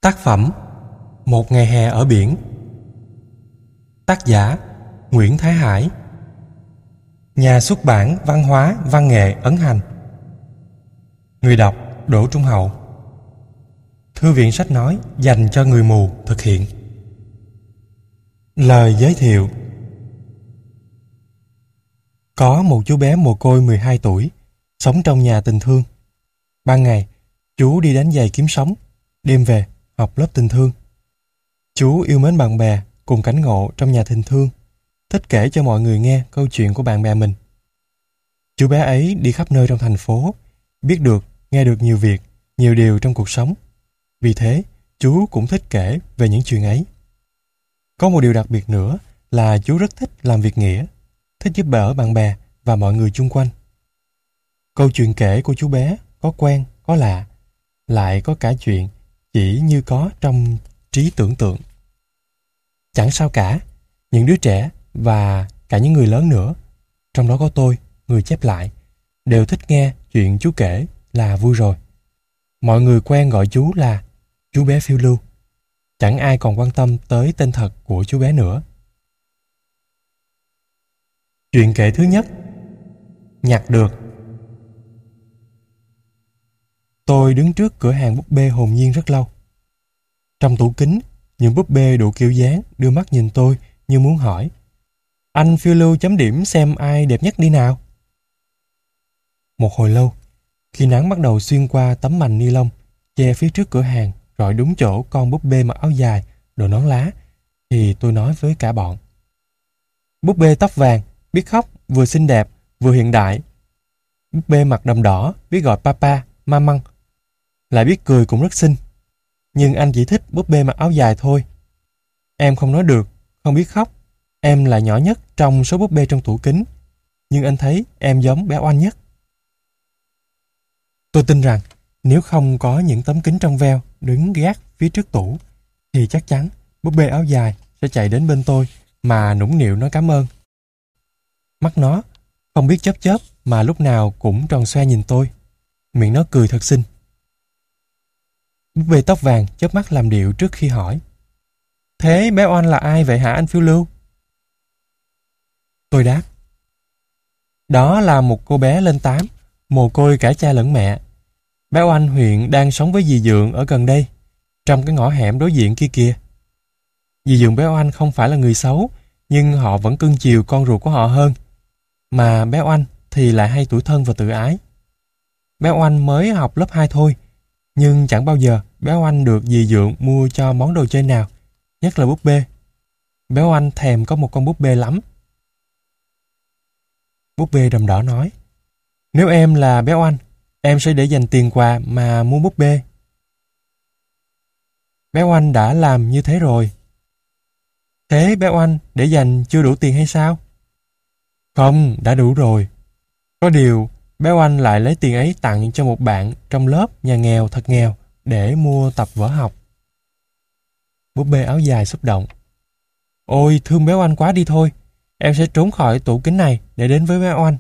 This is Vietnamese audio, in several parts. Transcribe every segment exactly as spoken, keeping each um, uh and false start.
Tác phẩm Một ngày hè ở biển. Tác giả Nguyễn Thái Hải. Nhà xuất bản Văn hóa Văn nghệ Ấn Hành. Người đọc Đỗ Trung Hậu. Thư viện sách nói dành cho người mù thực hiện. Lời giới thiệu. Có một chú bé mồ côi mười hai tuổi, sống trong nhà tình thương. Ban ngày, chú đi đánh giày kiếm sống, đêm về học lớp tình thương. Chú yêu mến bạn bè cùng cảnh ngộ trong nhà tình thương, thích kể cho mọi người nghe câu chuyện của bạn bè mình. Chú bé ấy đi khắp nơi trong thành phố, biết được, nghe được nhiều việc, nhiều điều trong cuộc sống. Vì thế, chú cũng thích kể về những chuyện ấy. Có một điều đặc biệt nữa là chú rất thích làm việc nghĩa, thích giúp đỡ bạn bè và mọi người chung quanh. Câu chuyện kể của chú bé có quen, có lạ, lại có cả chuyện chỉ như có trong trí tưởng tượng. Chẳng sao cả, những đứa trẻ và cả những người lớn nữa, trong đó có tôi, người chép lại, đều thích nghe chuyện chú kể là vui rồi. Mọi người quen gọi chú là chú bé phiêu lưu. Chẳng ai còn quan tâm tới tên thật của chú bé nữa. Chuyện kể thứ nhất. Nhặt được. Tôi đứng trước cửa hàng búp bê hồn nhiên rất lâu. Trong tủ kính, những búp bê đủ kiểu dáng đưa mắt nhìn tôi như muốn hỏi: anh phiêu lưu chấm điểm xem ai đẹp nhất đi nào. Một hồi lâu, khi nắng bắt đầu xuyên qua tấm mành ni lông che phía trước cửa hàng rọi đúng chỗ con búp bê mặc áo dài, đội nón lá, thì tôi nói với cả bọn: búp bê tóc vàng, biết khóc, vừa xinh đẹp, vừa hiện đại. Búp bê mặt đầm đỏ, biết gọi papa, mamăng, lại biết cười cũng rất xinh. Nhưng anh chỉ thích búp bê mặc áo dài thôi. Em không nói được, không biết khóc. Em là nhỏ nhất trong số búp bê trong tủ kính. Nhưng anh thấy em giống bé Oanh nhất. Tôi tin rằng nếu không có những tấm kính trong veo đứng gác phía trước tủ, thì chắc chắn búp bê áo dài sẽ chạy đến bên tôi mà nũng nịu nói cảm ơn. Mắt nó không biết chớp chớp mà lúc nào cũng tròn xoe nhìn tôi. Miệng nó cười thật xinh. Búp bê tóc vàng chớp mắt làm điệu trước khi hỏi: thế bé Oanh là ai vậy hả anh phiêu lưu? Tôi đáp: đó là một cô bé lên tám, mồ côi cả cha lẫn mẹ. Bé Oanh hiện đang sống với dì Dượng ở gần đây, trong cái ngõ hẻm đối diện kia kìa. Dì Dượng bé Oanh không phải là người xấu, nhưng họ vẫn cưng chiều con ruột của họ hơn. Mà bé Oanh thì lại hay tủi thân và tự ái. Bé Oanh mới học lớp hai thôi, nhưng chẳng bao giờ bé Oanh được dì Dượng mua cho món đồ chơi nào, nhất là búp bê. Bé Oanh thèm có một con búp bê lắm. Búp bê đầm đỏ nói: nếu em là bé Oanh, em sẽ để dành tiền quà mà mua búp bê. Bé Oanh đã làm như thế rồi. Thế bé Oanh để dành chưa đủ tiền hay sao? Không, đã đủ rồi. Có điều, bé Oanh lại lấy tiền ấy tặng cho một bạn trong lớp nhà nghèo thật nghèo để mua tập vở học. Búp bê áo dài xúc động: ôi, thương bé Oanh quá đi thôi. Em sẽ trốn khỏi tủ kính này để đến với bé Oanh.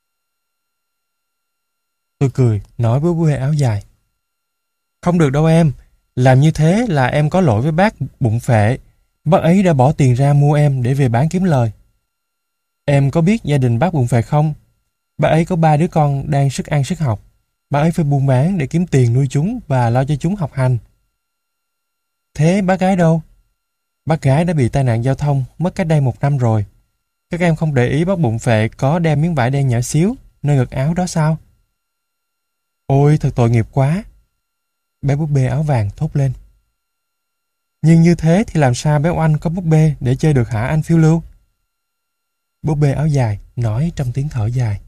Tôi cười, nói với búp bê áo dài: không được đâu em. Làm như thế là em có lỗi với bác bụng phệ. Bác ấy đã bỏ tiền ra mua em để về bán kiếm lời. Em có biết gia đình bác bụng phệ không? Bác ấy có ba đứa con đang sức ăn sức học. Bác ấy phải buôn bán để kiếm tiền nuôi chúng và lo cho chúng học hành. Thế bác gái đâu? Bác gái đã bị tai nạn giao thông mất cách đây một năm rồi. Các em không để ý bác bụng phệ có đeo miếng vải đen nhỏ xíu nơi ngực áo đó sao? Ôi, thật tội nghiệp quá. Bé búp bê áo vàng thốt lên. Nhưng như thế thì làm sao bé Oanh có búp bê để chơi được hả anh phiêu lưu? Búp bê áo dài nói trong tiếng thở dài.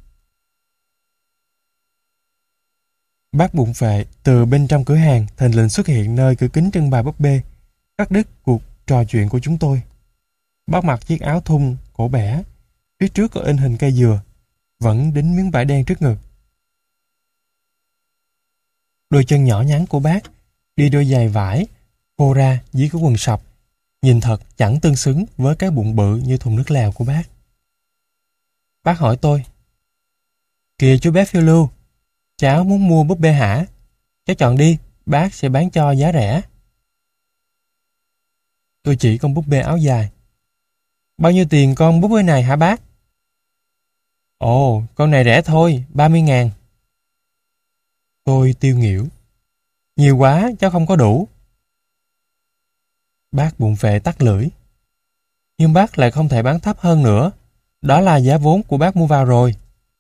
Bác bụng phệ từ bên trong cửa hàng thình lình xuất hiện nơi cửa kính trưng bày búp bê, cắt đứt cuộc trò chuyện của chúng tôi. Bác mặc chiếc áo thun cổ bẻ, phía trước có in hình cây dừa, vẫn đính miếng vải đen trước ngực. Đôi chân nhỏ nhắn của bác đi đôi giày vải khô ra dưới cái quần sọc, nhìn thật chẳng tương xứng với cái bụng bự như thùng nước lèo của bác. Bác hỏi tôi: kìa chú bé phiêu lưu, cháu muốn mua búp bê hả? Cháu chọn đi, bác sẽ bán cho giá rẻ. Tôi chỉ con búp bê áo dài. Bao nhiêu tiền con búp bê này hả bác? Ồ, con này rẻ thôi, ba mươi ngàn. Tôi tiêu nghỉu. Nhiều quá, cháu không có đủ. Bác bụng phệ tắt lưỡi. Nhưng bác lại không thể bán thấp hơn nữa. Đó là giá vốn của bác mua vào rồi.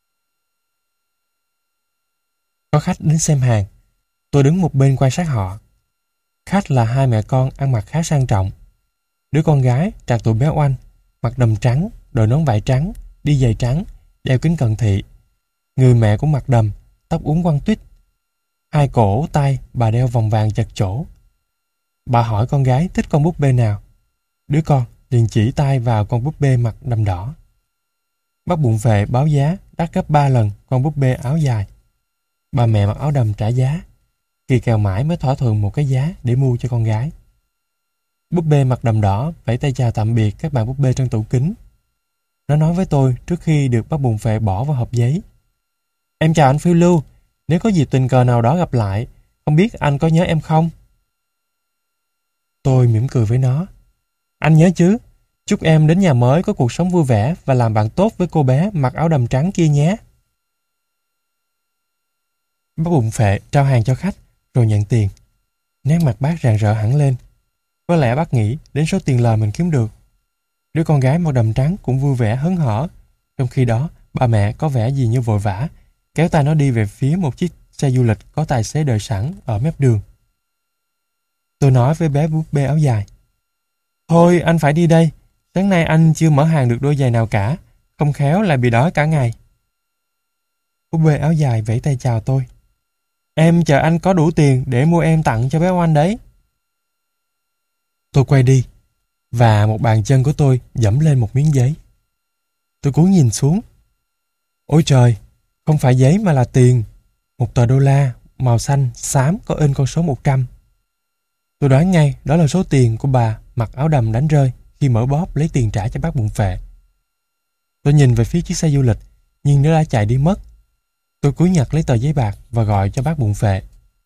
Có khách đến xem hàng. Tôi đứng một bên quan sát họ. Khách là hai mẹ con ăn mặc khá sang trọng. Đứa con gái trạc tuổi béo oanh, mặc đầm trắng, đội nón vải trắng, đi giày trắng, đeo kính cận thị. Người mẹ cũng mặc đầm, tóc uốn quăn tuýt. Hai cổ tay bà đeo vòng vàng chật chỗ. Bà hỏi con gái thích con búp bê nào. Đứa con liền chỉ tay vào con búp bê mặc đầm đỏ. Bác bụng phệ báo giá đắt gấp ba lần con búp bê áo dài. Bà mẹ mặc áo đầm trả giá. Kỳ kèo mãi mới thỏa thuận một cái giá để mua cho con gái. Búp bê mặc đầm đỏ vẫy tay chào tạm biệt các bạn búp bê trong tủ kính. Nó nói với tôi trước khi được bác bụng phệ bỏ vào hộp giấy. Em chào anh phiêu lưu, nếu có dịp tình cờ nào đó gặp lại, không biết anh có nhớ em không? Tôi mỉm cười với nó. Anh nhớ chứ, chúc em đến nhà mới có cuộc sống vui vẻ và làm bạn tốt với cô bé mặc áo đầm trắng kia nhé. Bác bụng phệ trao hàng cho khách rồi nhận tiền. Nét mặt bác rạng rỡ hẳn lên. Có lẽ bác nghĩ đến số tiền lời mình kiếm được. Đứa con gái mặc đầm trắng cũng vui vẻ hớn hở. Trong khi đó, bà mẹ có vẻ gì như vội vã, kéo tay nó đi về phía một chiếc xe du lịch có tài xế đợi sẵn ở mép đường. Tôi nói với bé búp bê áo dài. Thôi anh phải đi đây, sáng nay anh chưa mở hàng được đôi giày nào cả, không khéo lại bị đói cả ngày. Búp bê áo dài vẫy tay chào tôi. Em chờ anh có đủ tiền để mua em tặng cho bé Oanh đấy. Tôi quay đi, và một bàn chân của tôi dẫm lên một miếng giấy. Tôi cúi nhìn xuống. Ôi trời, không phải giấy mà là tiền. Một tờ đô la, màu xanh, xám có in con số một trăm. Tôi đoán ngay đó là số tiền của bà mặc áo đầm đánh rơi khi mở bóp lấy tiền trả cho bác bụng phệ. Tôi nhìn về phía chiếc xe du lịch, nhưng nó đã chạy đi mất. Tôi cúi nhặt lấy tờ giấy bạc và gọi cho bác bụng phệ.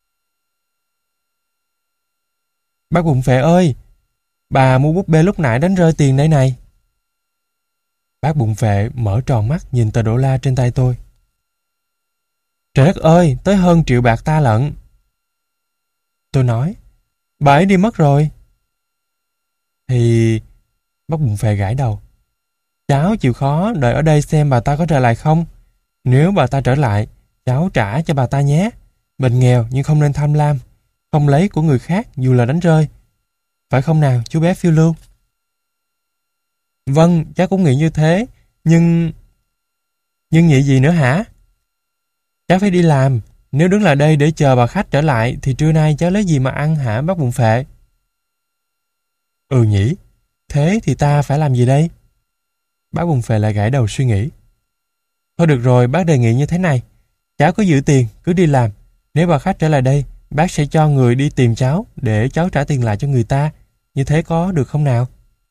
Bác bụng phệ ơi, bà mua búp bê lúc nãy đánh rơi tiền đây này. Bác bụng phệ mở tròn mắt nhìn tờ đô la trên tay tôi. Trời đất ơi, tới hơn triệu bạc ta lận. Tôi nói, bà ấy đi mất rồi. Thì... Bác bụng phệ gãi đầu. Cháu chịu khó đợi ở đây xem bà ta có trở lại không. Nếu bà ta trở lại, cháu trả cho bà ta nhé. Mình nghèo nhưng không nên tham lam, không lấy của người khác dù là đánh rơi. Phải không nào chú bé phiêu lưu? Vâng, cháu cũng nghĩ như thế, nhưng... Nhưng nghĩ gì nữa hả? Cháu phải đi làm, nếu đứng lại đây để chờ bà khách trở lại thì trưa nay cháu lấy gì mà ăn hả bác bụng phệ? Ừ nhỉ, thế thì ta phải làm gì đây? Bác bụng phệ lại gãi đầu suy nghĩ. Thôi được rồi, bác đề nghị như thế này. Cháu cứ giữ tiền, cứ đi làm. Nếu bà khách trở lại đây, bác sẽ cho người đi tìm cháu để cháu trả tiền lại cho người ta. Như thế có được không nào?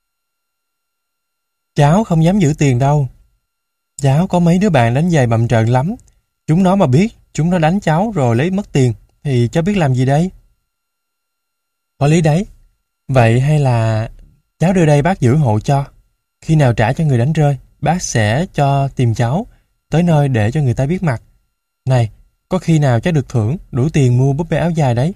Cháu không dám giữ tiền đâu. Cháu có mấy đứa bạn đánh giày bầm trợn lắm. Chúng nó mà biết chúng nó đánh cháu rồi lấy mất tiền thì cháu biết làm gì đây? Có lý đấy. Vậy hay là cháu đưa đây bác giữ hộ cho. Khi nào trả cho người đánh rơi, bác sẽ cho tìm cháu tới nơi để cho người ta biết mặt. Này, có khi nào cháu được thưởng đủ tiền mua búp bê áo dài đấy?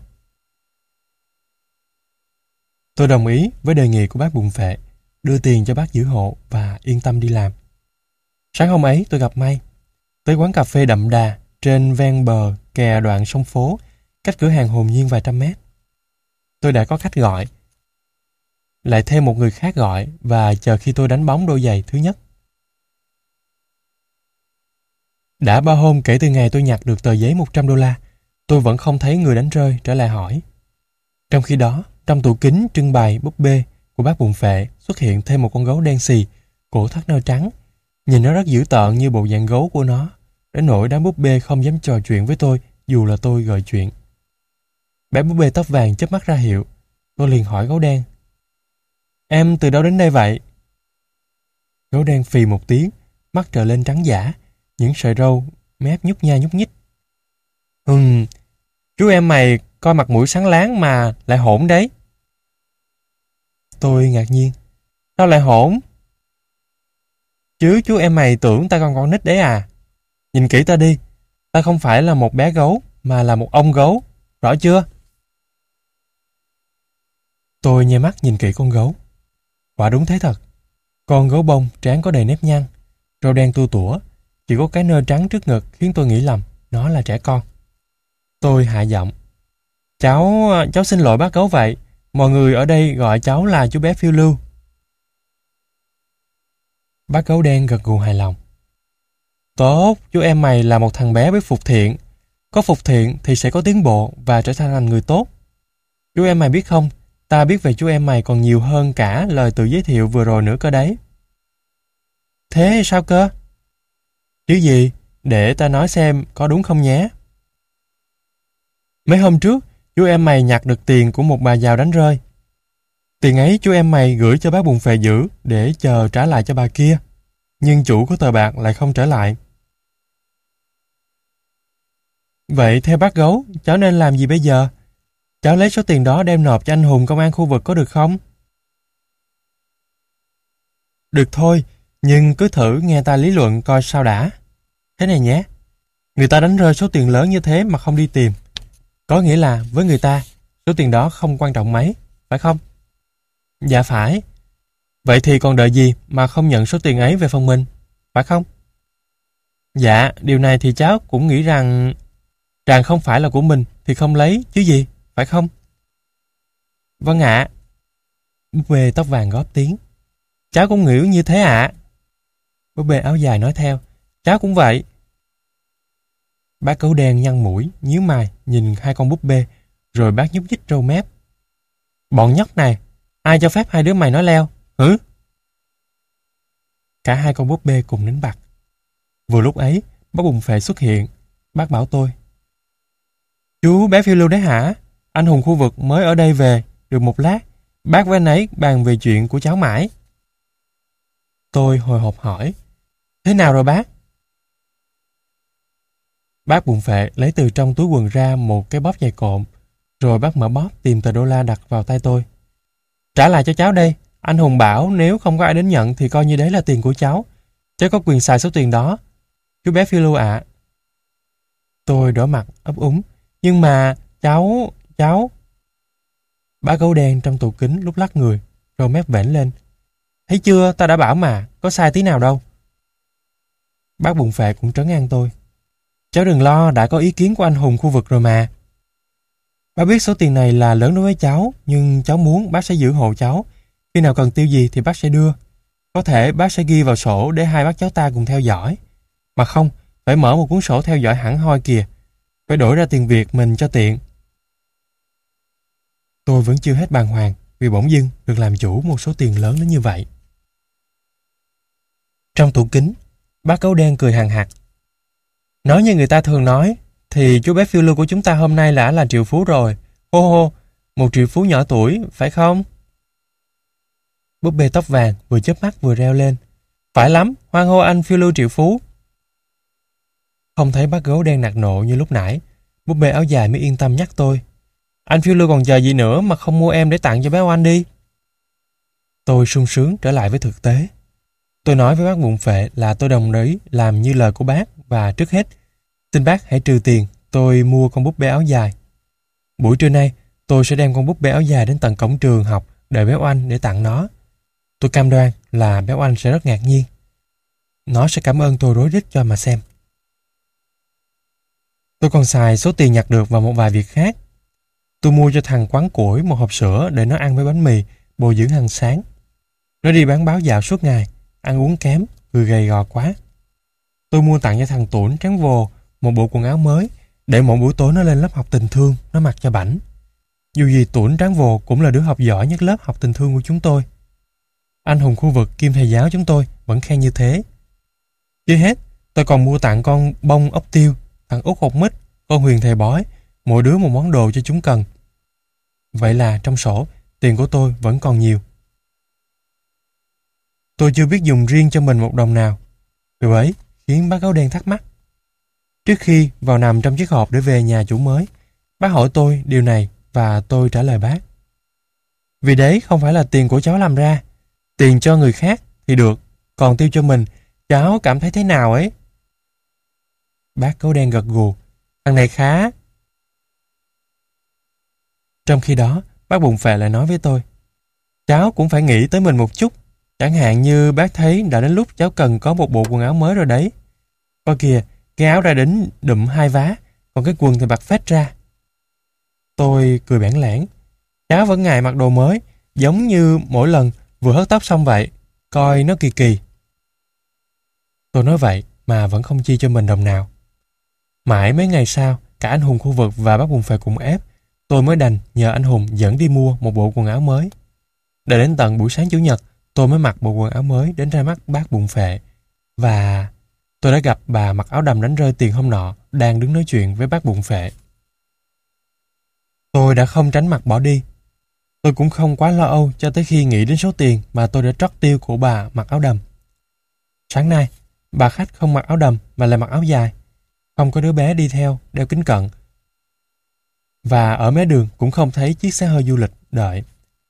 Tôi đồng ý với đề nghị của bác bụng phệ, đưa tiền cho bác giữ hộ và yên tâm đi làm. Sáng hôm ấy tôi gặp may. Tới quán cà phê đậm đà trên ven bờ kè đoạn sông phố, cách cửa hàng hồn nhiên vài trăm mét. Tôi đã có khách gọi. Lại thêm một người khác gọi và chờ khi tôi đánh bóng đôi giày thứ nhất. Đã ba hôm kể từ ngày tôi nhặt được tờ giấy một trăm đô la, tôi vẫn không thấy người đánh rơi trở lại hỏi. Trong khi đó, trong tủ kính trưng bày búp bê của bác bụng phệ xuất hiện thêm một con gấu đen xì, cổ thắt nơ trắng. Nhìn nó rất dữ tợn như bộ dạng gấu của nó, đến nỗi đám búp bê không dám trò chuyện với tôi dù là tôi gợi chuyện. Bé búp bê tóc vàng chớp mắt ra hiệu. Tôi liền hỏi gấu đen. Em từ đâu đến đây vậy? Gấu đen phì một tiếng, mắt trở lên trắng dã, những sợi râu mép nhúc nha nhúc nhích. Hừm, chú em mày coi mặt mũi sáng láng mà lại hỗn đấy. Tôi ngạc nhiên. Sao lại hỗn? Chứ chú em mày tưởng ta còn con nít đấy à? Nhìn kỹ ta đi. Ta không phải là một bé gấu, mà là một ông gấu. Rõ chưa? Tôi nhe mắt nhìn kỹ con gấu. Quả đúng thế thật. Con gấu bông trán có đầy nếp nhăn, râu đen tua tủa, chỉ có cái nơ trắng trước ngực khiến tôi nghĩ lầm nó là trẻ con. Tôi hạ giọng. Cháu, cháu xin lỗi bác gấu vậy. Mọi người ở đây gọi cháu là chú bé phiêu lưu. Bác gấu đen gật gù hài lòng. Tốt, chú em mày là một thằng bé biết phục thiện. Có phục thiện thì sẽ có tiến bộ và trở thành người tốt. Chú em mày biết không, ta biết về chú em mày còn nhiều hơn cả lời tự giới thiệu vừa rồi nữa cơ đấy. Thế sao cơ? Chứ gì, để ta nói xem có đúng không nhé. Mấy hôm trước, chú em mày nhặt được tiền của một bà giàu đánh rơi. Tiền ấy chú em mày gửi cho bác bùn phệ giữ để chờ trả lại cho bà kia. Nhưng chủ của tờ bạc lại không trở lại. Vậy theo bác gấu, cháu nên làm gì bây giờ? Cháu lấy số tiền đó đem nộp cho anh hùng công an khu vực có được không? Được thôi, nhưng cứ thử nghe ta lý luận coi sao đã. Thế này nhé, người ta đánh rơi số tiền lớn như thế mà không đi tìm. Có nghĩa là với người ta, số tiền đó không quan trọng mấy, phải không? Dạ phải. Vậy thì còn đợi gì mà không nhận số tiền ấy về phần mình, phải không? Dạ, điều này thì cháu cũng nghĩ rằng rằng không phải là của mình thì không lấy chứ gì, phải không? Vâng ạ. Búp bê tóc vàng góp tiếng. Cháu cũng nghĩ như thế ạ. Búp bê áo dài nói theo. Cháu cũng vậy. Bác gấu đen nhăn mũi, nhíu mày nhìn hai con búp bê, rồi bác nhúc nhích râu mép. Bọn nhóc này, ai cho phép hai đứa mày nói leo, hử? Cả hai con búp bê cùng đánh bạc. Vừa lúc ấy, bác bùng phệ xuất hiện. Bác bảo tôi. Chú bé phiêu lưu đấy hả? Anh hùng khu vực mới ở đây về, được một lát. Bác với anh ấy bàn về chuyện của cháu mãi. Tôi hồi hộp hỏi. Thế nào rồi bác? Bác bùng phệ lấy từ trong túi quần ra một cái bóp dày cộm, rồi bác mở bóp tìm tờ đô la đặt vào tay tôi. Trả lại cho cháu đây. Anh Hùng bảo nếu không có ai đến nhận thì coi như đấy là tiền của cháu. Cháu có quyền xài số tiền đó. Chú bé phiêu lưu ạ. Tôi đỏ mặt ấp úng. Nhưng mà cháu... cháu... Bác gấu đen trong tủ kính lúc lắc người, rồi mép vểnh lên. Thấy chưa, ta đã bảo mà, có sai tí nào đâu. Bác bụng phệ cũng trấn an tôi. Cháu đừng lo, đã có ý kiến của anh Hùng khu vực rồi mà. Bác biết số tiền này là lớn đối với cháu, nhưng cháu muốn bác sẽ giữ hộ cháu. Khi nào cần tiêu gì thì bác sẽ đưa. Có thể bác sẽ ghi vào sổ để hai bác cháu ta cùng theo dõi. Mà không, phải mở một cuốn sổ theo dõi hẳn hoi kìa. Phải đổi ra tiền Việt mình cho tiện. Tôi vẫn chưa hết bàng hoàng vì bỗng dưng được làm chủ một số tiền lớn đến như vậy. Trong tủ kính, bác gấu đen cười hằng hặc. Nói như người ta thường nói, thì chú bé phiêu lưu của chúng ta hôm nay đã là triệu phú rồi. Hô hô, một triệu phú nhỏ tuổi, phải không? Búp bê tóc vàng vừa chớp mắt vừa reo lên. Phải lắm, hoan hô anh phiêu lưu triệu phú. Không thấy bác gấu đen nạt nộ như lúc nãy, búp bê áo dài mới yên tâm nhắc tôi. Anh phiêu lưu còn chờ gì nữa mà không mua em để tặng cho bé Oanh đi. Tôi sung sướng trở lại với thực tế. Tôi nói với bác bụng phệ là tôi đồng ý làm như lời của bác và trước hết, xin bác hãy trừ tiền, tôi mua con búp bê áo dài. Buổi trưa nay, tôi sẽ đem con búp bê áo dài đến tận cổng trường học đợi bé Oanh để tặng nó. Tôi cam đoan là bé Oanh sẽ rất ngạc nhiên. Nó sẽ cảm ơn tôi rối rít cho mà xem. Tôi còn xài số tiền nhặt được vào một vài việc khác. Tôi mua cho thằng quán củi một hộp sữa để nó ăn với bánh mì, bồi dưỡng hàng sáng. Nó đi bán báo dạo suốt ngày, ăn uống kém, người gầy gò quá. Tôi mua tặng cho thằng Tuổn trắng vồ một bộ quần áo mới để mỗi buổi tối nó lên lớp học tình thương, nó mặc cho bảnh. Dù gì Tuổn trắng vồ cũng là đứa học giỏi nhất lớp học tình thương của chúng tôi. Anh Hùng khu vực kiêm thầy giáo chúng tôi vẫn khen như thế. Chưa hết, tôi còn mua tặng con Bông ốc tiêu, thằng Út hột mít, con Huyền thầy bói, mỗi đứa một món đồ cho chúng cần. Vậy là trong sổ, tiền của tôi vẫn còn nhiều. Tôi chưa biết dùng riêng cho mình một đồng nào. Điều ấy khiến bác gấu đen thắc mắc. Trước khi vào nằm trong chiếc hộp để về nhà chủ mới, bác hỏi tôi điều này và tôi trả lời bác. Vì đấy không phải là tiền của cháu làm ra. Tiền cho người khác thì được, còn tiêu cho mình, cháu cảm thấy thế nào ấy? Bác Gấu Đen gật gù. Thằng này khá. Trong khi đó, bác Bụng Phệ lại nói với tôi. Cháu cũng phải nghĩ tới mình một chút. Chẳng hạn như bác thấy đã đến lúc cháu cần có một bộ quần áo mới rồi đấy. Coi kìa, cái áo ra đến đụm hai vá, còn cái quần thì bạc phết ra. Tôi cười bản lẻn. Cháu vẫn ngại mặc đồ mới, giống như mỗi lần vừa hớt tóc xong vậy. Coi nó kỳ kỳ. Tôi nói vậy mà vẫn không chi cho mình đồng nào. Mãi mấy ngày sau, cả anh Hùng khu vực và bác Bụng Phệ cũng ép. Tôi mới đành nhờ anh Hùng dẫn đi mua một bộ quần áo mới. Để đến tận buổi sáng Chủ nhật, tôi mới mặc bộ quần áo mới đến ra mắt bác Bụng Phệ. Và tôi đã gặp bà mặc áo đầm đánh rơi tiền hôm nọ đang đứng nói chuyện với bác Bụng Phệ. Tôi đã không tránh mặt bỏ đi. Tôi cũng không quá lo âu cho tới khi nghĩ đến số tiền mà tôi đã trót tiêu của bà mặc áo đầm. Sáng nay, bà khách không mặc áo đầm mà lại mặc áo dài. Không có đứa bé đi theo, đeo kính cận. Và ở mé đường cũng không thấy chiếc xe hơi du lịch đợi.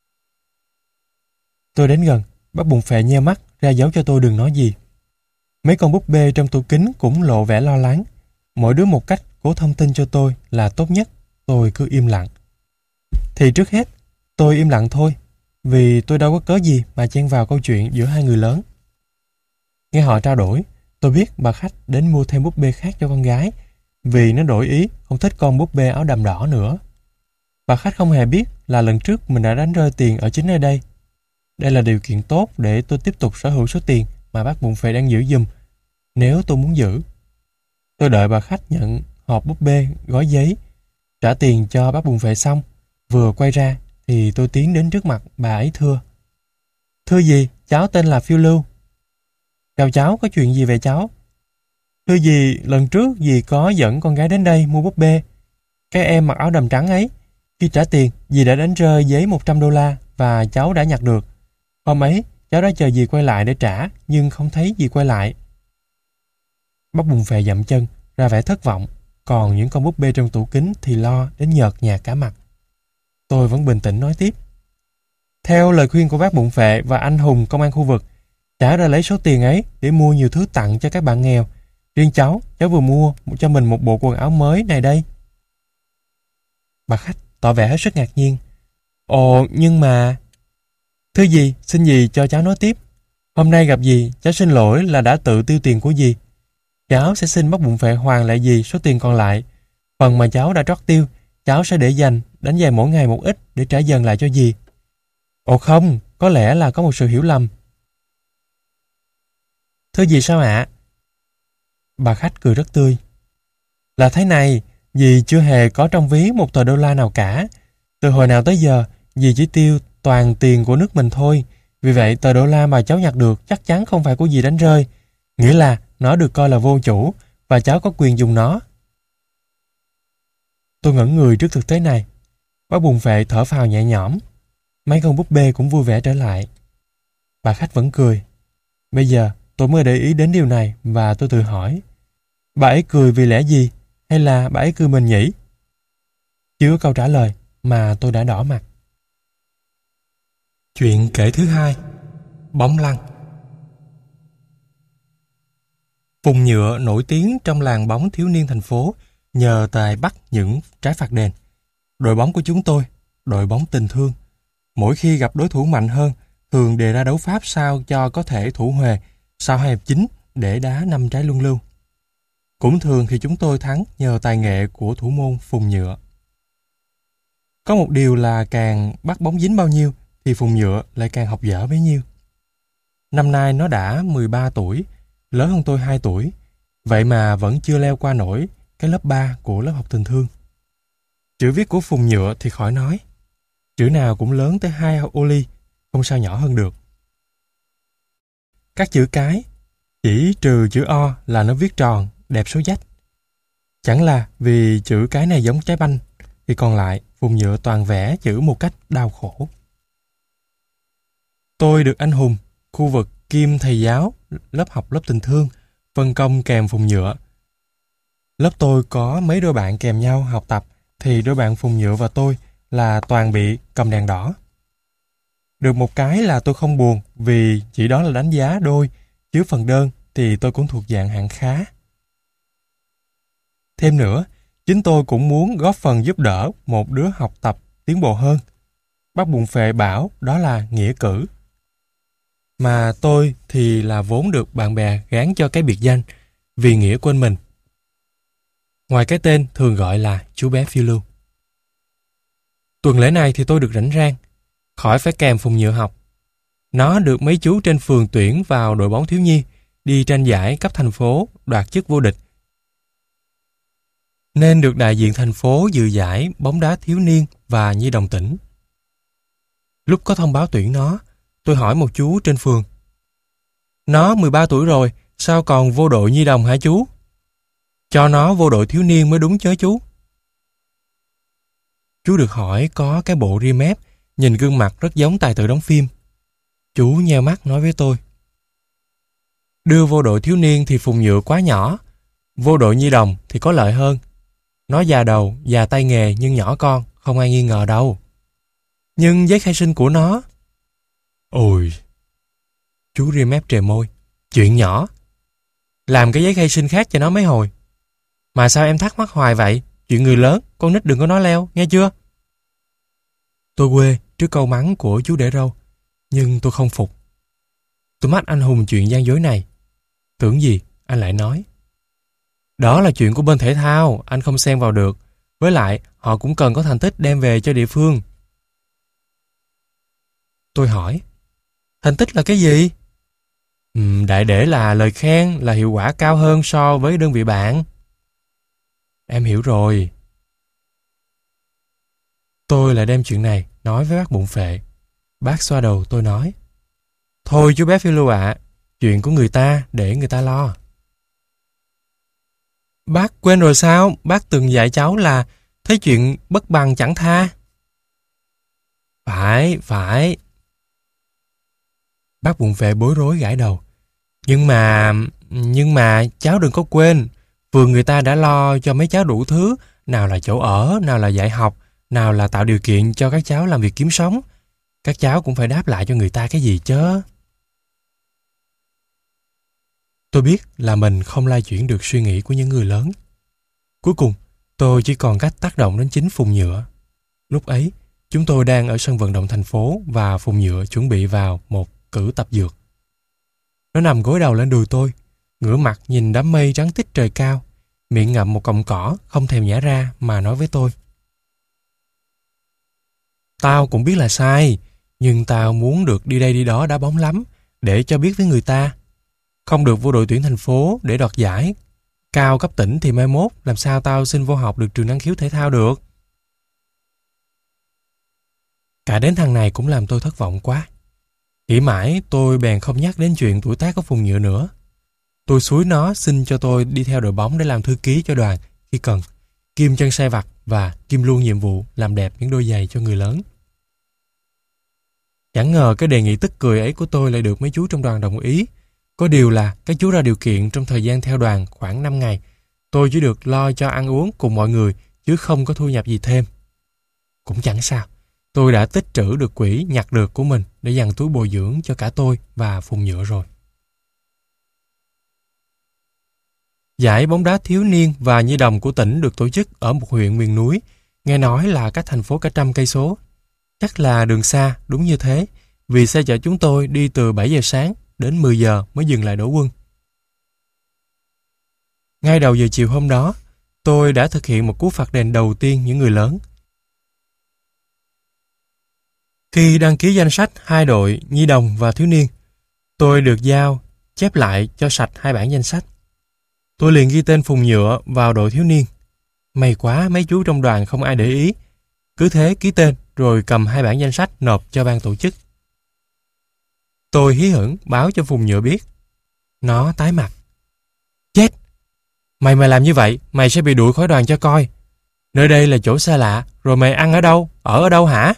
Tôi đến gần, bác Bụng Phệ nheo mắt ra dấu cho tôi đừng nói gì. Mấy con búp bê trong tủ kính cũng lộ vẻ lo lắng. Mỗi đứa một cách cố thông tin cho tôi là tốt nhất. Tôi cứ im lặng. Thì trước hết, tôi im lặng thôi, vì tôi đâu có cớ gì mà chen vào câu chuyện giữa hai người lớn. Nghe họ trao đổi, tôi biết bà khách đến mua thêm búp bê khác cho con gái, vì nó đổi ý không thích con búp bê áo đầm đỏ nữa. Bà khách không hề biết là lần trước mình đã đánh rơi tiền ở chính nơi đây. Đây là điều kiện tốt để tôi tiếp tục sở hữu số tiền mà bác Bụng Phệ đang giữ giùm, nếu tôi muốn giữ. Tôi đợi bà khách nhận hộp búp bê, gói giấy, trả tiền cho bác Bụng Phệ xong, vừa quay ra thì tôi tiến đến trước mặt bà ấy thưa. Thưa dì, cháu tên là Phiêu Lưu. Chào cháu, có chuyện gì về cháu? Thưa dì, lần trước dì có dẫn con gái đến đây mua búp bê. Cái em mặc áo đầm trắng ấy, khi trả tiền, dì đã đánh rơi giấy một trăm đô la và cháu đã nhặt được. Hôm ấy, cháu đã chờ dì quay lại để trả, nhưng không thấy dì quay lại. Bác Bụng Phệ dậm chân, ra vẻ thất vọng, còn những con búp bê trong tủ kính thì lo đến nhợt nhạt cả mặt. Tôi vẫn bình tĩnh nói tiếp. Theo lời khuyên của bác Bụng Phệ và anh Hùng công an khu vực, cháu đã lấy số tiền ấy để mua nhiều thứ tặng cho các bạn nghèo. Riêng cháu, cháu vừa mua cho mình một bộ quần áo mới này đây. Bà khách tỏ vẻ hết sức ngạc nhiên. Ồ, nhưng mà... Thưa dì, xin dì cho cháu nói tiếp. Hôm nay gặp dì, cháu xin lỗi là đã tự tiêu tiền của dì. Cháu sẽ xin bác Bụng Phệ hoàn lại dì số tiền còn lại. Phần mà cháu đã trót tiêu, cháu sẽ để dành, đánh dài mỗi ngày một ít để trả dần lại cho dì. Ồ không, có lẽ là có một sự hiểu lầm. Thưa dì sao ạ? Bà khách cười rất tươi. Là thế này, dì chưa hề có trong ví một tờ đô la nào cả. Từ hồi nào tới giờ, dì chỉ tiêu toàn tiền của nước mình thôi. Vì vậy, tờ đô la mà cháu nhặt được chắc chắn không phải của dì đánh rơi. Nghĩa là nó được coi là vô chủ và cháu có quyền dùng nó. Tôi ngẩn người trước thực tế này. Bác Bụng Phệ thở phào nhẹ nhõm. Mấy con búp bê cũng vui vẻ trở lại. Bà khách vẫn cười. Bây giờ tôi mới để ý đến điều này và tôi tự hỏi. Bà ấy cười vì lẽ gì? Hay là bà ấy cười mình nhỉ? Chưa có câu trả lời mà tôi đã đỏ mặt. Chuyện kể thứ hai. Bóng lăn. Phùng Nhựa nổi tiếng trong làng bóng thiếu niên thành phố nhờ tài bắt những trái phạt đền. Đội bóng của chúng tôi, đội bóng tình thương, mỗi khi gặp đối thủ mạnh hơn, thường đề ra đấu pháp sao cho có thể thủ huề sau hai hiệp chính để đá năm trái luân lưu. Cũng thường thì chúng tôi thắng nhờ tài nghệ của thủ môn Phùng Nhựa. Có một điều là càng bắt bóng dính bao nhiêu thì Phùng Nhựa lại càng học dở bấy nhiêu. Năm nay nó đã mười ba tuổi, lớn hơn tôi hai tuổi, vậy mà vẫn chưa leo qua nổi cái lớp ba của lớp học tình thương. Chữ viết của Phùng Nhựa thì khỏi nói. Chữ nào cũng lớn tới hai ô ly, không sao nhỏ hơn được. Các chữ cái, chỉ trừ chữ O là nó viết tròn, đẹp số dách. Chẳng là vì chữ cái này giống trái banh, thì còn lại Phùng Nhựa toàn vẽ chữ một cách đau khổ. Tôi được anh Hùng, khu vực Kim thầy giáo, lớp học lớp tình thương, phân công kèm Phùng Nhựa. Lớp tôi có mấy đôi bạn kèm nhau học tập, thì đôi bạn Phùng Nhựa và tôi là toàn bị cầm đèn đỏ. Được một cái là tôi không buồn vì chỉ đó là đánh giá đôi, chứ phần đơn thì tôi cũng thuộc dạng hạng khá. Thêm nữa, chính tôi cũng muốn góp phần giúp đỡ một đứa học tập tiến bộ hơn. Bác Bụng Phệ bảo đó là nghĩa cử. Mà tôi thì là vốn được bạn bè gán cho cái biệt danh vì nghĩa quên mình. Ngoài cái tên thường gọi là chú bé phiêu lưu. Tuần lễ này thì tôi được rảnh rang, khỏi phải kèm Phùng Nhựa học. Nó được mấy chú trên phường tuyển vào đội bóng thiếu nhi, đi tranh giải cấp thành phố, đoạt chức vô địch. Nên được đại diện thành phố dự giải bóng đá thiếu niên và nhi đồng tỉnh. Lúc có thông báo tuyển nó, tôi hỏi một chú trên phường. Nó mười ba tuổi rồi, sao còn vô đội nhi đồng hả chú? Cho nó vô đội thiếu niên mới đúng chớ chú. Chú được hỏi có cái bộ ria mép, nhìn gương mặt rất giống tài tử đóng phim. Chú nheo mắt nói với tôi. Đưa vô đội thiếu niên thì Phùng Nhựa quá nhỏ, vô đội nhi đồng thì có lợi hơn. Nó già đầu, già tay nghề nhưng nhỏ con, không ai nghi ngờ đâu. Nhưng giấy khai sinh của nó... Ôi... Chú ria mép trề môi. Chuyện nhỏ. Làm cái giấy khai sinh khác cho nó mấy hồi. Mà sao em thắc mắc hoài vậy? Chuyện người lớn, con nít đừng có nói leo, nghe chưa? Tôi quê trước câu mắng của chú để râu, nhưng tôi không phục. Tôi mách anh Hùng chuyện gian dối này. Tưởng gì, anh lại nói. Đó là chuyện của bên thể thao, anh không xen vào được. Với lại, họ cũng cần có thành tích đem về cho địa phương. Tôi hỏi, thành tích là cái gì? Ừ, đại để là lời khen, là hiệu quả cao hơn so với đơn vị bạn. Em hiểu rồi. Tôi lại đem chuyện này nói với bác Bụng Phệ. Bác xoa đầu tôi nói. Thôi chú bé phiêu lưu ạ, chuyện của người ta để người ta lo. Bác quên rồi sao? Bác từng dạy cháu là thấy chuyện bất bằng chẳng tha. Phải, phải. Bác Bụng Phệ bối rối gãi đầu. Nhưng mà, nhưng mà cháu đừng có quên, phường người ta đã lo cho mấy cháu đủ thứ, nào là chỗ ở, nào là dạy học, nào là tạo điều kiện cho các cháu làm việc kiếm sống. Các cháu cũng phải đáp lại cho người ta cái gì chứ. Tôi biết là mình không lay chuyển được suy nghĩ của những người lớn. Cuối cùng, tôi chỉ còn cách tác động đến chính Phùng Nhựa. Lúc ấy, chúng tôi đang ở sân vận động thành phố và Phùng Nhựa chuẩn bị vào một cử tập dược. Nó nằm gối đầu lên đùi tôi, ngửa mặt nhìn đám mây trắng tích trời cao, miệng ngậm một cọng cỏ không thèm nhả ra mà nói với tôi. Tao cũng biết là sai, nhưng tao muốn được đi đây đi đó đá bóng lắm, để cho biết với người ta. Không được vô đội tuyển thành phố để đoạt giải. Cao cấp tỉnh thì mai mốt làm sao tao xin vô học được trường năng khiếu thể thao được. Cả đến thằng này cũng làm tôi thất vọng quá. Nghĩ mãi tôi bèn không nhắc đến chuyện tuổi tác của Phùng Nhựa nữa. Tôi xúi nó xin cho tôi đi theo đội bóng để làm thư ký cho đoàn khi cần, kiêm chân sai vặt và kiêm luôn nhiệm vụ làm đẹp những đôi giày cho người lớn. Chẳng ngờ cái đề nghị tức cười ấy của tôi lại được mấy chú trong đoàn đồng ý. Có điều là các chú ra điều kiện trong thời gian theo đoàn khoảng năm ngày. Tôi chỉ được lo cho ăn uống cùng mọi người chứ không có thu nhập gì thêm. Cũng chẳng sao. Tôi đã tích trữ được quỹ nhặt được của mình để dành túi bồi dưỡng cho cả tôi và Phùng Nhựa rồi. Giải bóng đá thiếu niên và nhi đồng của tỉnh được tổ chức ở một huyện miền núi, nghe nói là cách thành phố cả trăm cây số. Chắc là đường xa, đúng như thế, vì xe chở chúng tôi đi từ bảy giờ sáng đến mười giờ mới dừng lại đổ quân. Ngay đầu giờ chiều hôm đó, tôi đã thực hiện một cú phạt đền đầu tiên những người lớn. Khi đăng ký danh sách hai đội nhi đồng và thiếu niên, tôi được giao chép lại cho sạch hai bản danh sách. Tôi liền ghi tên Phùng Nhựa vào đội thiếu niên. May quá mấy chú trong đoàn không ai để ý. Cứ thế ký tên rồi cầm hai bản danh sách nộp cho ban tổ chức. Tôi hí hửng báo cho Phùng Nhựa biết. Nó tái mặt. Chết! Mày mà làm như vậy, mày sẽ bị đuổi khỏi đoàn cho coi. Nơi đây là chỗ xa lạ, rồi mày ăn ở đâu, ở ở đâu hả?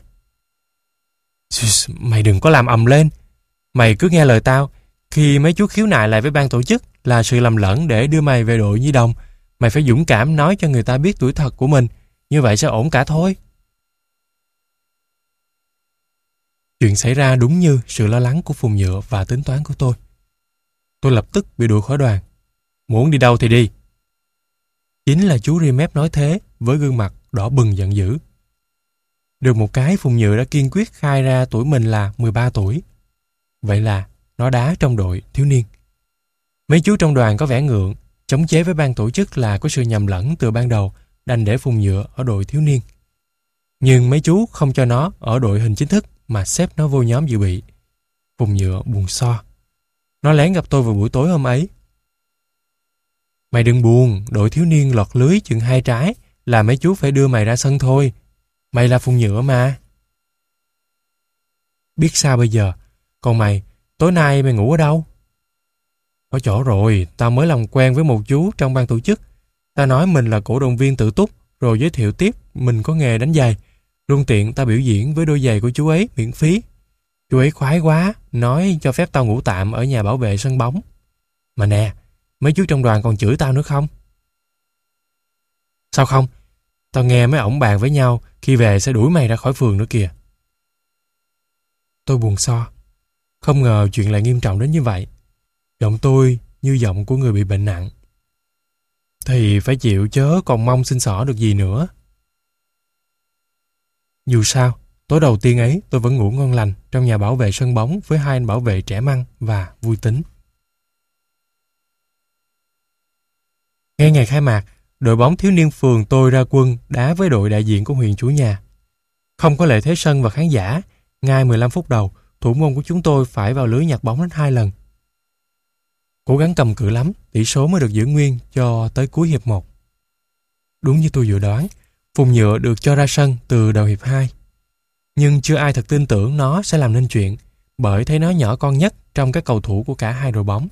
Mày đừng có làm ầm lên. Mày cứ nghe lời tao. Khi mấy chú khiếu nại lại với ban tổ chức là sự lầm lẫn để đưa mày về đội nhi đồng, mày phải dũng cảm nói cho người ta biết tuổi thật của mình. Như vậy sẽ ổn cả thôi. Chuyện xảy ra đúng như sự lo lắng của Phùng Nhựa và tính toán của tôi. Tôi lập tức bị đuổi khỏi đoàn. Muốn đi đâu thì đi. Chính là chú Remep nói thế với gương mặt đỏ bừng giận dữ. Được một cái, Phùng Nhựa đã kiên quyết khai ra tuổi mình là mười ba tuổi. Vậy là nó đá trong đội thiếu niên. Mấy chú trong đoàn có vẻ ngượng, chống chế với ban tổ chức là có sự nhầm lẫn từ ban đầu, đành để Phùng Nhựa ở đội thiếu niên. Nhưng mấy chú không cho nó ở đội hình chính thức mà xếp nó vô nhóm dự bị. Phùng Nhựa buồn so. Nó lén gặp tôi vào buổi tối hôm ấy. Mày đừng buồn, đội thiếu niên lọt lưới chừng hai trái là mấy chú phải đưa mày ra sân thôi. Mày là Phùng Nhựa mà. Biết sao bây giờ? Còn mày, tối nay mày ngủ ở đâu? Có chỗ rồi, tao mới làm quen với một chú trong ban tổ chức. Tao nói mình là cổ động viên tự túc, rồi giới thiệu tiếp mình có nghề đánh giày. Luôn tiện tao biểu diễn với đôi giày của chú ấy miễn phí. Chú ấy khoái quá, nói cho phép tao ngủ tạm ở nhà bảo vệ sân bóng. Mà nè, mấy chú trong đoàn còn chửi tao nữa không? Sao không? Tao nghe mấy ổng bàn với nhau khi về sẽ đuổi mày ra khỏi phường nữa kìa. Tôi buồn so. Không ngờ chuyện lại nghiêm trọng đến như vậy. Giọng tôi như giọng của người bị bệnh nặng. Thì phải chịu chớ còn mong xin xỏ được gì nữa. Dù sao, tối đầu tiên ấy tôi vẫn ngủ ngon lành trong nhà bảo vệ sân bóng với hai anh bảo vệ trẻ măng và vui tính. Ngay ngày khai mạc, đội bóng thiếu niên phường tôi ra quân đá với đội đại diện của huyện chủ nhà. Không có lợi thế sân và khán giả, ngay mười lăm phút đầu, thủ môn của chúng tôi phải vào lưới nhặt bóng đến hai lần. Cố gắng cầm cự lắm, tỷ số mới được giữ nguyên cho tới cuối hiệp một. Đúng như tôi dự đoán, Phùng Nhựa được cho ra sân từ đầu hiệp hai. Nhưng chưa ai thật tin tưởng nó sẽ làm nên chuyện, bởi thấy nó nhỏ con nhất trong các cầu thủ của cả hai đội bóng.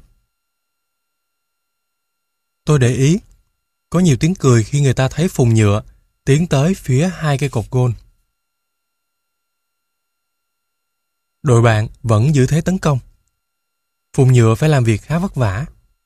Tôi để ý, có nhiều tiếng cười khi người ta thấy Phùng Nhựa tiến tới phía hai cây cột gôn. Đội bạn vẫn giữ thế tấn công. Phùng Nhựa phải làm việc khá vất vả.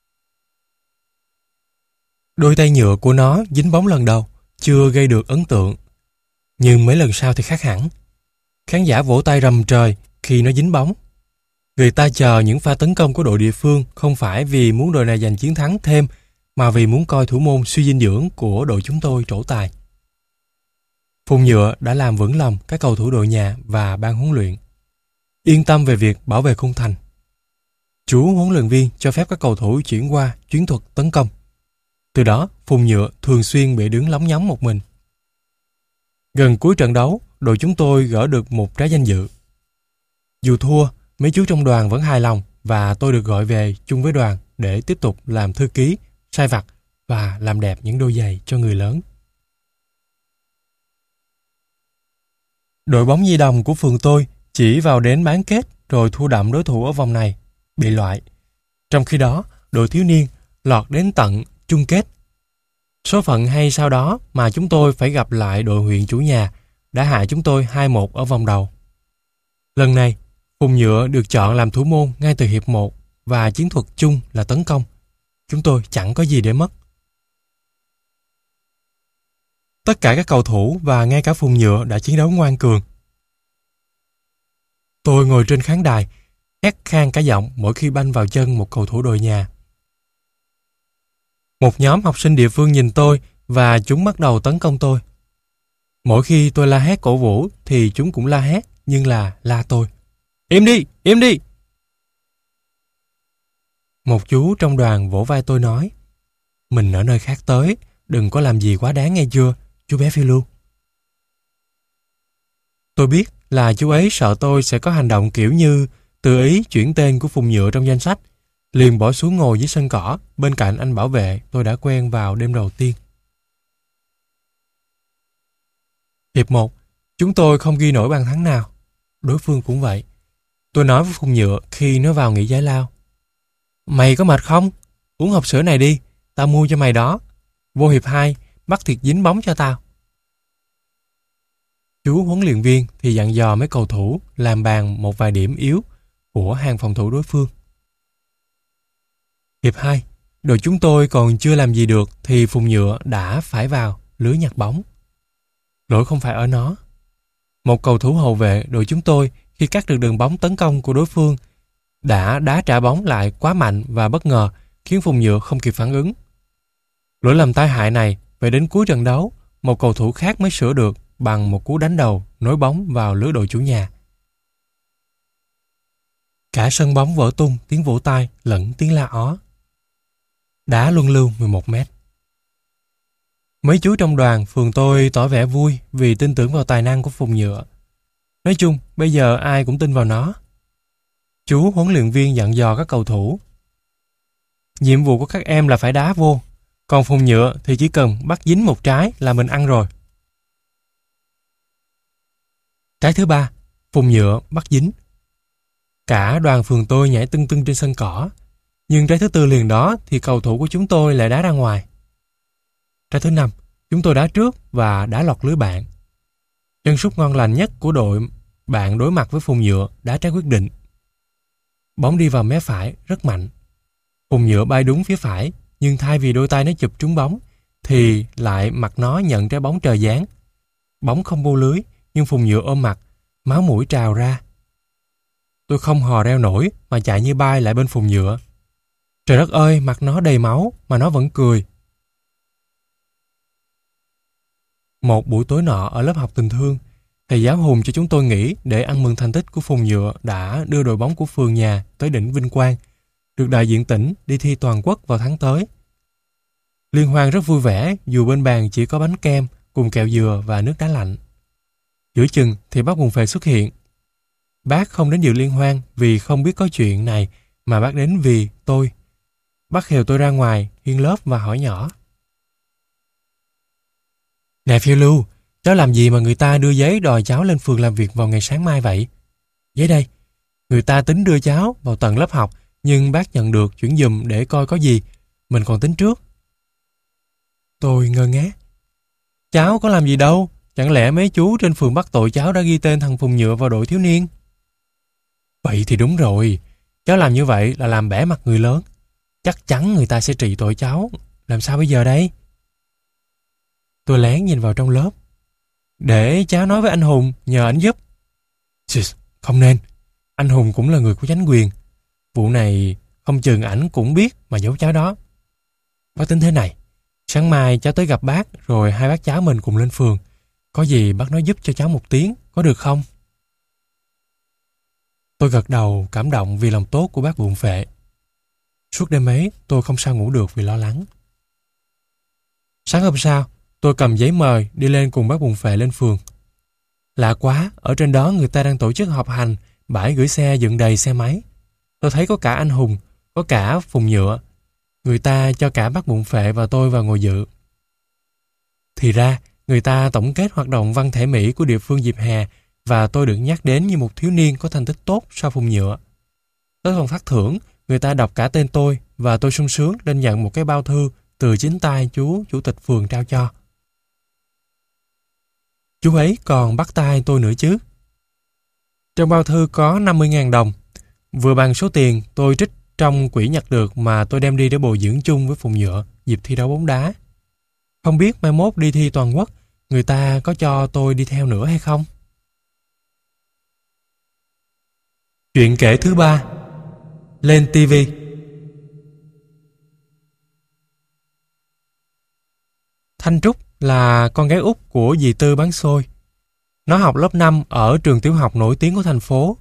Đôi tay nhựa của nó dính bóng lần đầu, chưa gây được ấn tượng. Nhưng mấy lần sau thì khác hẳn. Khán giả vỗ tay rầm trời khi nó dính bóng. Người ta chờ những pha tấn công của đội địa phương không phải vì muốn đội này giành chiến thắng thêm, mà vì muốn coi thủ môn suy dinh dưỡng của đội chúng tôi trổ tài. Phùng Nhựa đã làm vững lòng các cầu thủ đội nhà và ban huấn luyện. Yên tâm về việc bảo vệ khung thành. Chú huấn luyện viên cho phép các cầu thủ chuyển qua chiến thuật tấn công. Từ đó, Phùng Nhựa thường xuyên bị đứng lóng nhóng một mình. Gần cuối trận đấu, đội chúng tôi gỡ được một trái danh dự. Dù thua, mấy chú trong đoàn vẫn hài lòng và tôi được gọi về chung với đoàn để tiếp tục làm thư ký, sai vặt và làm đẹp những đôi giày cho người lớn. Đội bóng Nhi đồng của phường tôi chỉ vào đến bán kết rồi thua đậm đối thủ ở vòng này, bị loại. Trong khi đó, đội thiếu niên lọt đến tận chung kết. Số phận hay sau đó mà chúng tôi phải gặp lại đội huyện chủ nhà đã hạ chúng tôi hai một ở vòng đầu. Lần này, Phùng Nhựa được chọn làm thủ môn ngay từ hiệp một và chiến thuật chung là tấn công. Chúng tôi chẳng có gì để mất. Tất cả các cầu thủ và ngay cả Phùng Nhựa đã chiến đấu ngoan cường. Tôi ngồi trên khán đài, hét khan cả giọng mỗi khi banh vào chân một cầu thủ đội nhà. Một nhóm học sinh địa phương nhìn tôi và chúng bắt đầu tấn công tôi. Mỗi khi tôi la hét cổ vũ thì chúng cũng la hét, nhưng là la tôi. Im đi, im đi! Một chú trong đoàn vỗ vai tôi nói, mình ở nơi khác tới, đừng có làm gì quá đáng nghe chưa, chú bé phiêu lưu. Tôi biết là chú ấy sợ tôi sẽ có hành động kiểu như tự ý chuyển tên của Phùng Nhựa trong danh sách, liền bỏ xuống ngồi dưới sân cỏ bên cạnh anh bảo vệ tôi đã quen vào đêm đầu tiên. Hiệp một, chúng tôi không ghi nổi bàn thắng nào. Đối phương cũng vậy. Tôi nói với Phùng Nhựa khi nó vào nghỉ giải lao. Mày có mệt không? Uống hộp sữa này đi, tao mua cho mày đó. Vô hiệp hai, bắt thiệt dính bóng cho tao. Chú huấn luyện viên thì dặn dò mấy cầu thủ làm bàn một vài điểm yếu của hàng phòng thủ đối phương. Hiệp hai, đội chúng tôi còn chưa làm gì được thì Phùng Nhựa đã phải vào lưới nhặt bóng. Lỗi không phải ở nó. Một cầu thủ hậu vệ đội chúng tôi khi cắt được đường bóng tấn công của đối phương đã đá trả bóng lại quá mạnh và bất ngờ, khiến Phùng Nhựa không kịp phản ứng. Lỗi lầm tai hại này phải đến cuối trận đấu, một cầu thủ khác mới sửa được bằng một cú đánh đầu nối bóng vào lưới đội chủ nhà. Cả sân bóng vỡ tung tiếng vỗ tay lẫn tiếng la ó. Đá luân lưu mười một mét. Mấy chú trong đoàn phường tôi tỏ vẻ vui vì tin tưởng vào tài năng của Phùng Nhựa. Nói chung, bây giờ ai cũng tin vào nó. Chú huấn luyện viên dặn dò các cầu thủ. Nhiệm vụ của các em là phải đá vô, còn Phùng Nhựa thì chỉ cần bắt dính một trái là mình ăn rồi. Trái thứ ba, Phùng Nhựa bắt dính. Cả đoàn phường tôi nhảy tưng tưng trên sân cỏ, nhưng trái thứ tư liền đó thì cầu thủ của chúng tôi lại đá ra ngoài. Trái thứ năm, chúng tôi đá trước và đá lọt lưới bạn. Chân sút ngon lành nhất của đội bạn đối mặt với Phùng Nhựa đá trái quyết định. Bóng đi vào mé phải rất mạnh. Phùng Nhựa bay đúng phía phải, nhưng thay vì đôi tay nó chụp trúng bóng thì lại mặt nó nhận trái bóng trời giáng. Bóng không vô lưới, nhưng Phùng Nhựa ôm mặt, máu mũi trào ra. Tôi không hò reo nổi mà chạy như bay lại bên Phùng Nhựa. Trời đất ơi, mặt nó đầy máu mà nó vẫn cười. Một buổi tối nọ ở lớp học tình thương, thầy giáo Hùng cho chúng tôi nghỉ để ăn mừng thành tích của Phùng Nhựa đã đưa đội bóng của phường nhà tới đỉnh vinh quang, được đại diện tỉnh đi thi toàn quốc vào tháng tới. Liên hoan rất vui vẻ dù bên bàn chỉ có bánh kem cùng kẹo dừa và nước đá lạnh. Giữa chừng thì bác Bùn Phệ xuất hiện. Bác không đến dự liên hoan vì không biết có chuyện này, mà bác đến vì tôi. Bác khều tôi ra ngoài hiên lớp và hỏi nhỏ. Nè Phiêu Lưu, cháu làm gì mà người ta đưa giấy đòi cháu lên phường làm việc vào ngày sáng mai vậy? Giấy đây. Người ta tính đưa cháu vào tận lớp học, nhưng bác nhận được chuyển giùm để coi có gì. Mình còn tính trước. Tôi ngơ ngác. Cháu có làm gì đâu. Chẳng lẽ mấy chú trên phường bắt tội cháu đã ghi tên thằng Phùng Nhựa vào đội thiếu niên? Vậy thì đúng rồi. Cháu làm như vậy là làm bẽ mặt người lớn. Chắc chắn người ta sẽ trị tội cháu. Làm sao bây giờ đây? Tôi lén nhìn vào trong lớp. Để cháu nói với anh Hùng, nhờ ảnh giúp. Không nên. Anh Hùng cũng là người của chánh quyền. Vụ này không chừng ảnh cũng biết mà giấu cháu đó. Bác tính thế này. Sáng mai cháu tới gặp bác, rồi hai bác cháu mình cùng lên phường. Có gì bác nói giúp cho cháu một tiếng, có được không? Tôi gật đầu cảm động vì lòng tốt của bác Bùn Phệ. Suốt đêm ấy tôi không sao ngủ được vì lo lắng. Sáng hôm sau, tôi cầm giấy mời đi lên cùng bác Bùn Phệ lên phường. Lạ quá, ở trên đó người ta đang tổ chức họp hành, bãi gửi xe dựng đầy xe máy. Tôi thấy có cả anh Hùng, có cả Phùng Nhựa. Người ta cho cả bác Bùn Phệ và tôi vào ngồi dự. Thì ra, người ta tổng kết hoạt động văn thể Mỹ của địa phương dịp hè và tôi được nhắc đến như một thiếu niên có thành tích tốt sau Phùng Nhựa. Tới phòng phát thưởng, người ta đọc cả tên tôi và tôi sung sướng lên nhận một cái bao thư từ chính tay chú chủ tịch phường trao cho. Chú ấy còn bắt tay tôi nữa chứ. Trong bao thư có năm mươi nghìn đồng, vừa bằng số tiền tôi trích trong quỹ nhặt được mà tôi đem đi để bồi dưỡng chung với Phùng Nhựa dịp thi đấu bóng đá. Không biết mai mốt đi thi toàn quốc, người ta có cho tôi đi theo nữa hay không? Chuyện kể thứ ba. Lên ti vi. Thanh Trúc là con gái út của dì Tư bán xôi. Nó học lớp năm ở trường tiểu học nổi tiếng của thành phố.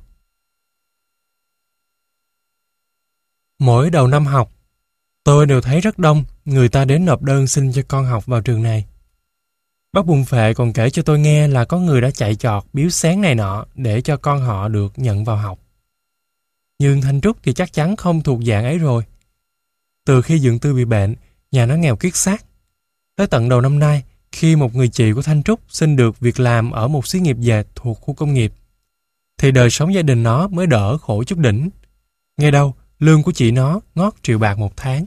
Mỗi đầu năm học, tôi đều thấy rất đông người ta đến nộp đơn xin cho con học vào trường này. Bác Bùn Phệ còn kể cho tôi nghe là có người đã chạy chọt biếu xén này nọ để cho con họ được nhận vào học. Nhưng Thanh Trúc thì chắc chắn không thuộc dạng ấy rồi. Từ khi Dượng Tư bị bệnh, nhà nó nghèo kiết xác. Tới tận đầu năm nay, khi một người chị của Thanh Trúc xin được việc làm ở một xí nghiệp dệt thuộc khu công nghiệp, thì đời sống gia đình nó mới đỡ khổ chút đỉnh. Nghe đâu, lương của chị nó ngót triệu bạc một tháng.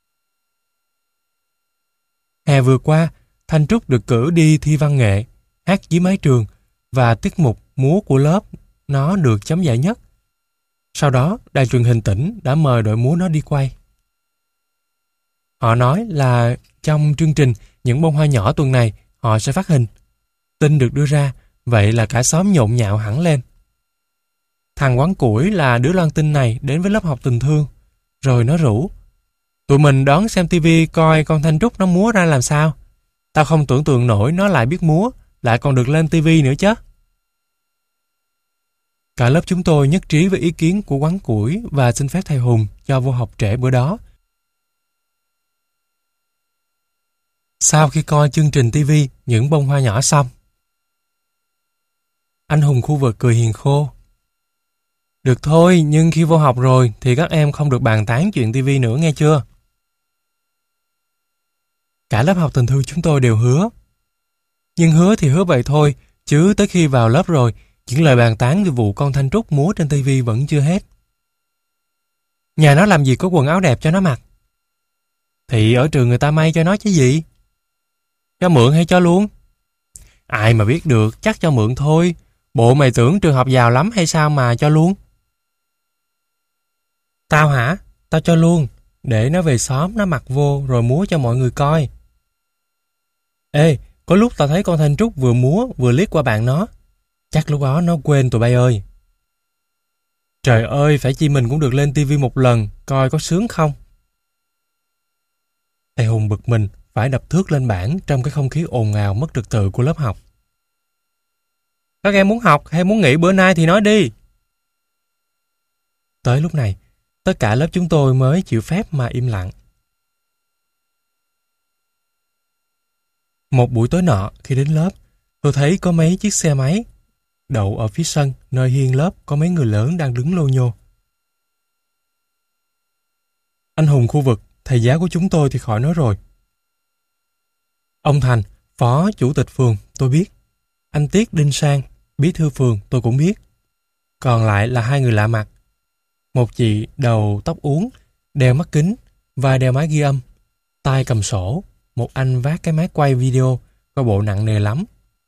Hè vừa qua, Thanh Trúc được cử đi thi văn nghệ, hát dưới mái trường và tiết mục múa của lớp nó được chấm giải nhất. Sau đó, đài truyền hình tỉnh đã mời đội múa nó đi quay. Họ nói là trong chương trình Những bông hoa nhỏ tuần này họ sẽ phát hình. Tin được đưa ra, vậy là cả xóm nhộn nhạo hẳn lên. Thằng quán củi là đứa loan tin này đến với lớp học tình thương. Rồi nó rủ. Tụi mình đón xem tivi coi con Thanh Trúc nó múa ra làm sao. Tao không tưởng tượng nổi nó lại biết múa, lại còn được lên tivi nữa chứ. Cả lớp chúng tôi nhất trí với ý kiến của quán củi và xin phép thầy Hùng cho vô học trễ bữa đó. Sau khi coi chương trình tivi Những bông hoa nhỏ xong, anh Hùng khu vực cười hiền khô. Được thôi, nhưng khi vô học rồi thì các em không được bàn tán chuyện tivi nữa nghe chưa? Cả lớp học tình thương chúng tôi đều hứa. Nhưng hứa thì hứa vậy thôi, chứ tới khi vào lớp rồi, những lời bàn tán về vụ con Thanh Trúc múa trên tivi vẫn chưa hết. Nhà nó làm gì có quần áo đẹp cho nó mặc? Thì ở trường người ta may cho nó chứ gì? Cho mượn hay cho luôn? Ai mà biết được, chắc cho mượn thôi. Bộ mày tưởng trường học giàu lắm hay sao mà cho luôn? Tao hả? Tao cho luôn, để nó về xóm nó mặc vô rồi múa cho mọi người coi. Ê, có lúc tao thấy con Thanh Trúc vừa múa vừa liếc qua bạn nó. Chắc lúc đó nó quên tụi bay ơi. Trời ơi, phải chi mình cũng được lên tivi một lần, coi có sướng không? Thầy Hùng bực mình, phải đập thước lên bảng trong cái không khí ồn ào mất trật tự của lớp học. Các em muốn học hay muốn nghỉ bữa nay thì nói đi. Tới lúc này, tất cả lớp chúng tôi mới chịu phép mà im lặng. Một buổi tối nọ, khi đến lớp, tôi thấy có mấy chiếc xe máy đậu ở phía sân, nơi hiên lớp có mấy người lớn đang đứng lô nhô. Anh Hùng khu vực, thầy giáo của chúng tôi thì khỏi nói rồi. Ông Thành, phó chủ tịch phường, tôi biết. Anh Tiết Đinh Sang, bí thư phường, tôi cũng biết. Còn lại là hai người lạ mặt. Một chị đầu tóc uốn, đeo mắt kính và đeo máy ghi âm, tay cầm sổ. Một anh vác cái máy quay video, coi bộ nặng nề lắm.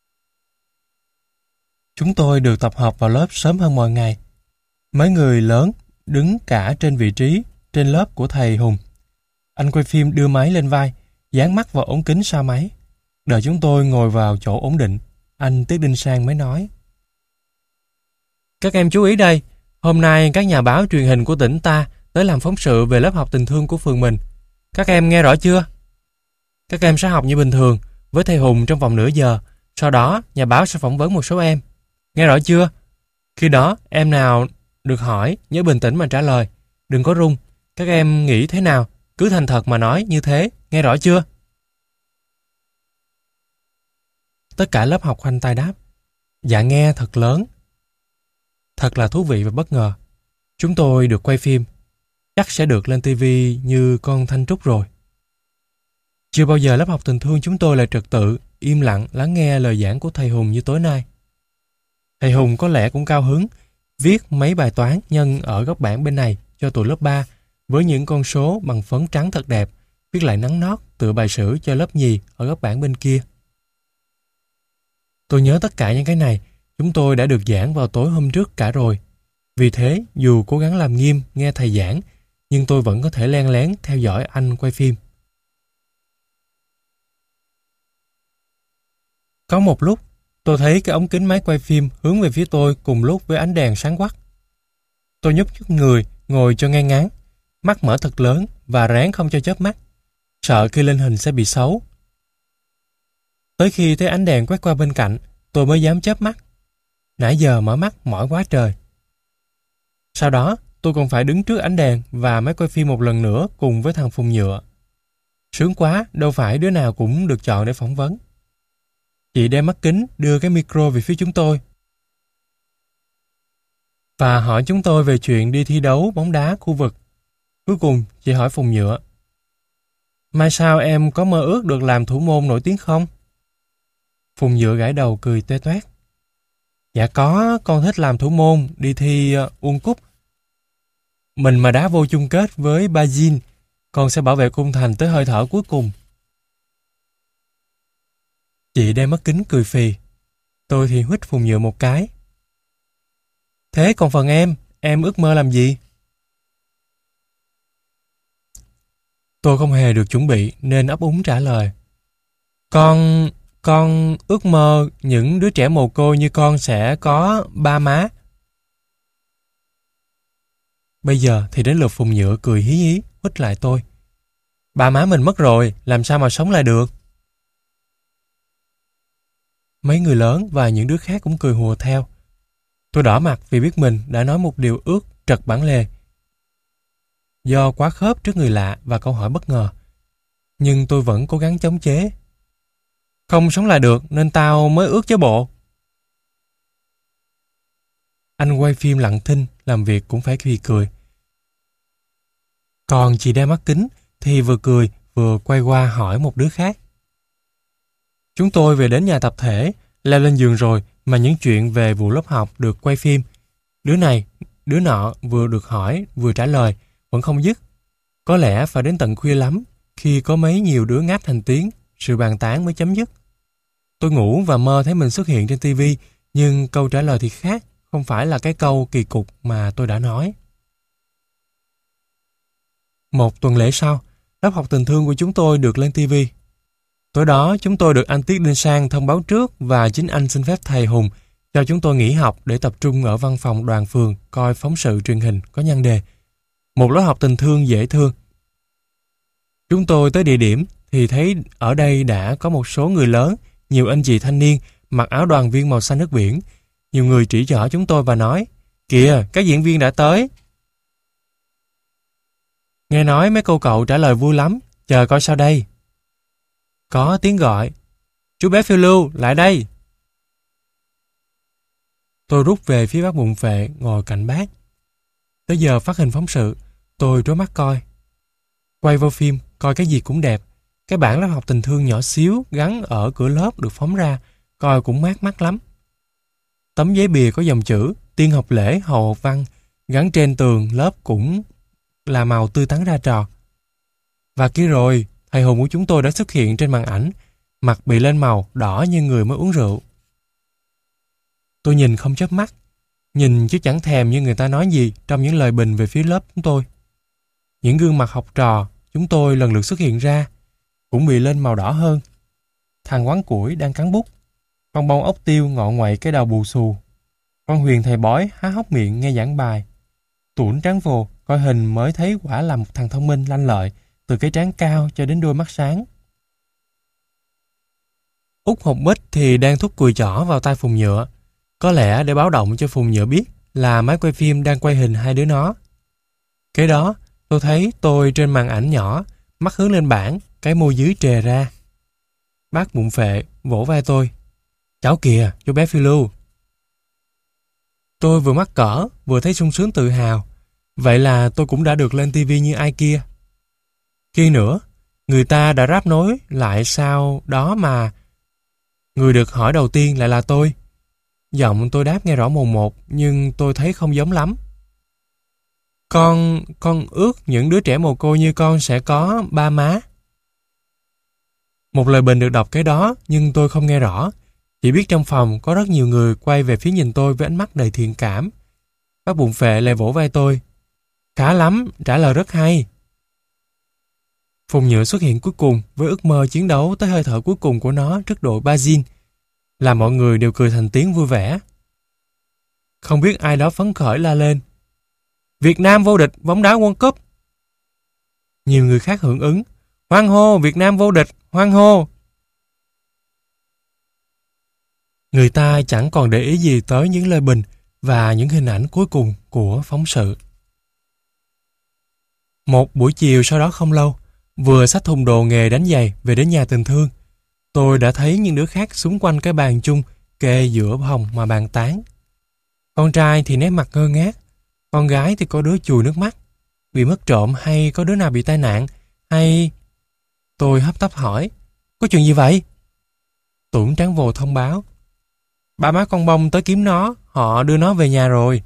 Chúng tôi được tập hợp vào lớp sớm hơn mọi ngày. Mấy người lớn đứng cả trên vị trí trên lớp của thầy Hùng. Anh quay phim đưa máy lên vai, dán mắt vào ống kính sau máy. Đợi chúng tôi ngồi vào chỗ ổn định, anh Tiết Đinh Sang mới nói. Các em chú ý đây, hôm nay các nhà báo truyền hình của tỉnh ta tới làm phóng sự về lớp học tình thương của phường mình. Các em nghe rõ chưa? Các em sẽ học như bình thường với thầy Hùng trong vòng nửa giờ. Sau đó nhà báo sẽ phỏng vấn một số em. Nghe rõ chưa? Khi đó em nào được hỏi nhớ bình tĩnh mà trả lời. Đừng có run. Các em nghĩ thế nào? Cứ thành thật mà nói như thế. Nghe rõ chưa? Tất cả lớp học khoanh tay đáp. Dạ nghe thật lớn. Thật là thú vị và bất ngờ. Chúng tôi được quay phim. Chắc sẽ được lên tivi như con Thanh Trúc rồi. Chưa bao giờ lớp học tình thương chúng tôi lại trật tự, im lặng lắng nghe lời giảng của thầy Hùng như tối nay. Thầy Hùng có lẽ cũng cao hứng, viết mấy bài toán nhân ở góc bảng bên này cho tụi lớp ba với những con số bằng phấn trắng thật đẹp, viết lại nắn nót tựa bài sử cho lớp nhì ở góc bảng bên kia. Tôi nhớ tất cả những cái này chúng tôi đã được giảng vào tối hôm trước cả rồi. Vì thế, dù cố gắng làm nghiêm nghe thầy giảng, nhưng tôi vẫn có thể len lén theo dõi anh quay phim. Có một lúc, tôi thấy cái ống kính máy quay phim hướng về phía tôi cùng lúc với ánh đèn sáng quắc. Tôi nhúc nhích người, ngồi cho ngay ngắn, mắt mở thật lớn và ráng không cho chớp mắt, sợ khi lên hình sẽ bị xấu. Tới khi thấy ánh đèn quét qua bên cạnh, tôi mới dám chớp mắt. Nãy giờ mở mắt mỏi quá trời. Sau đó, tôi còn phải đứng trước ánh đèn và máy quay phim một lần nữa cùng với thằng Phùng Nhựa. Sướng quá, đâu phải đứa nào cũng được chọn để phỏng vấn. Chị đem mắt kính đưa cái micro về phía chúng tôi và hỏi chúng tôi về chuyện đi thi đấu bóng đá khu vực. Cuối cùng, chị hỏi Phùng Nhựa. Mai sau em có mơ ước được làm thủ môn nổi tiếng không? Phùng Nhựa gãi đầu cười toe toét. Dạ có, con thích làm thủ môn, đi thi uh, Uông Cúp. Mình mà đá vô chung kết với Brazil, con sẽ bảo vệ cung thành tới hơi thở cuối cùng. Chị đem mắt kính cười phì. Tôi thì huýt Phùng Nhựa một cái. Thế còn phần em, em ước mơ làm gì? Tôi không hề được chuẩn bị nên ấp úng trả lời. Con... con ước mơ những đứa trẻ mồ côi như con sẽ có ba má. Bây giờ thì đến lượt Phùng Nhựa cười hí hí, huých lại tôi. Ba má mình mất rồi, làm sao mà sống lại được? Mấy người lớn và những đứa khác cũng cười hùa theo. Tôi đỏ mặt vì biết mình đã nói một điều ước trật bản lề. Do quá khớp trước người lạ và câu hỏi bất ngờ. Nhưng tôi vẫn cố gắng chống chế. Không sống lại được nên tao mới ước chứ bộ. Anh quay phim lặng thinh, làm việc cũng phải phì cười. Còn chị đeo mắt kính thì vừa cười vừa quay qua hỏi một đứa khác. Chúng tôi về đến nhà tập thể, leo lên giường rồi mà những chuyện về vụ lớp học được quay phim. Đứa này, đứa nọ vừa được hỏi vừa trả lời, vẫn không dứt. Có lẽ phải đến tận khuya lắm, khi có mấy nhiều đứa ngáp thành tiếng, sự bàn tán mới chấm dứt. Tôi ngủ và mơ thấy mình xuất hiện trên ti vi, nhưng câu trả lời thì khác, không phải là cái câu kỳ cục mà tôi đã nói. Một tuần lễ sau, lớp học tình thương của chúng tôi được lên ti vi. Tối đó, chúng tôi được anh Tiết Đinh Sang thông báo trước và chính anh xin phép thầy Hùng cho chúng tôi nghỉ học để tập trung ở văn phòng đoàn phường coi phóng sự truyền hình có nhan đề Một lớp học tình thương dễ thương. Chúng tôi tới địa điểm thì thấy ở đây đã có một số người lớn, nhiều anh chị thanh niên mặc áo đoàn viên màu xanh nước biển. Nhiều người chỉ trỏ chúng tôi và nói, kìa, các diễn viên đã tới. Nghe nói mấy cô cậu trả lời vui lắm, chờ coi sao đây. Có tiếng gọi, chú bé phiêu lưu, lại đây. Tôi rút về phía bác bụng phệ, ngồi cạnh bác. Tới giờ phát hình phóng sự, tôi trố mắt coi. Quay vô phim, coi cái gì cũng đẹp. Cái bảng lớp học tình thương nhỏ xíu gắn ở cửa lớp được phóng ra, coi cũng mát mắt lắm. Tấm giấy bìa có dòng chữ Tiên học lễ hầu học văn gắn trên tường lớp cũng là màu tươi tắn ra trò. Và kia rồi, thầy Hùng của chúng tôi đã xuất hiện trên màn ảnh, mặt bị lên màu đỏ như người mới uống rượu. Tôi nhìn không chớp mắt, nhìn chứ chẳng thèm như người ta nói gì trong những lời bình về phía lớp chúng tôi. Những gương mặt học trò chúng tôi lần lượt xuất hiện ra, cũng bị lên màu đỏ hơn. Thằng Quán Củi đang cắn bút, con bông ốc tiêu ngọ ngoậy cái đầu bù xù. Con Huyền thầy bói há hốc miệng nghe giảng bài. Tuổn Tráng Vồ coi hình mới thấy quả là một thằng thông minh lanh lợi, từ cái trán cao cho đến đôi mắt sáng. Út Hột Bích thì đang thúc cùi chỏ vào tay Phùng Nhựa, có lẽ để báo động cho Phùng Nhựa biết là máy quay phim đang quay hình hai đứa nó. Kế đó, tôi thấy tôi trên màn ảnh nhỏ, mắt hướng lên bảng, cái môi dưới trề ra. Bác bụng phệ vỗ vai tôi. Cháu kìa, chú bé phiêu lưu. Tôi vừa mắc cỡ, vừa thấy sung sướng tự hào. Vậy là tôi cũng đã được lên ti vi như ai kia. Khi nữa, người ta đã ráp nối lại sau đó mà người được hỏi đầu tiên lại là tôi. Giọng tôi đáp nghe rõ mồn một, nhưng tôi thấy không giống lắm. Con, con ước những đứa trẻ mồ côi như con sẽ có ba má. Một lời bình được đọc cái đó, nhưng tôi không nghe rõ. Chỉ biết trong phòng có rất nhiều người quay về phía nhìn tôi với ánh mắt đầy thiện cảm. Bác bụng phệ lại vỗ vai tôi. Khá lắm, trả lời rất hay. Phùng Nhựa xuất hiện cuối cùng với ước mơ chiến đấu tới hơi thở cuối cùng của nó trước đội Brazil, làm mọi người đều cười thành tiếng vui vẻ. Không biết ai đó phấn khởi la lên. Việt Nam vô địch bóng đá World Cup. Nhiều người khác hưởng ứng. Hoan hô, Việt Nam vô địch, hoan hô. Người ta chẳng còn để ý gì tới những lời bình và những hình ảnh cuối cùng của phóng sự. Một buổi chiều sau đó không lâu, vừa xách thùng đồ nghề đánh giày về đến nhà tình thương, tôi đã thấy những đứa khác xung quanh cái bàn chung kê giữa hồng mà bàn tán. Con trai thì nét mặt ngơ ngác, con gái thì có đứa chùi nước mắt. Bị mất trộm hay có đứa nào bị tai nạn hay... Tôi hấp tấp hỏi, có chuyện gì vậy? Tuổn Tráng Vồ thông báo, ba má con bông tới kiếm nó, họ đưa nó về nhà rồi.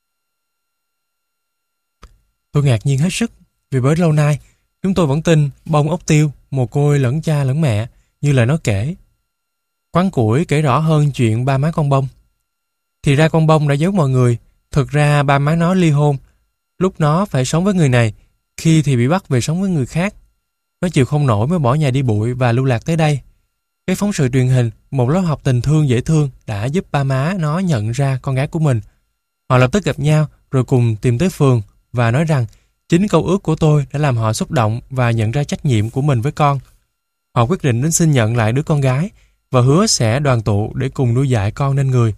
Tôi ngạc nhiên hết sức, vì bấy lâu nay chúng tôi vẫn tin bông ốc tiêu, mồ côi lẫn cha lẫn mẹ, như lời nó kể. Quán Củi kể rõ hơn chuyện ba má con bông. Thì ra con bông đã giấu mọi người, thực ra ba má nó ly hôn. Lúc nó phải sống với người này, khi thì bị bắt về sống với người khác. Nó chịu không nổi mới bỏ nhà đi bụi và lưu lạc tới đây. Cái phóng sự truyền hình Một lớp học tình thương dễ thương đã giúp ba má nó nhận ra con gái của mình. Họ lập tức gặp nhau rồi cùng tìm tới phường và nói rằng chính câu ước của tôi đã làm họ xúc động và nhận ra trách nhiệm của mình với con. Họ quyết định đến xin nhận lại đứa con gái và hứa sẽ đoàn tụ để cùng nuôi dạy con nên người.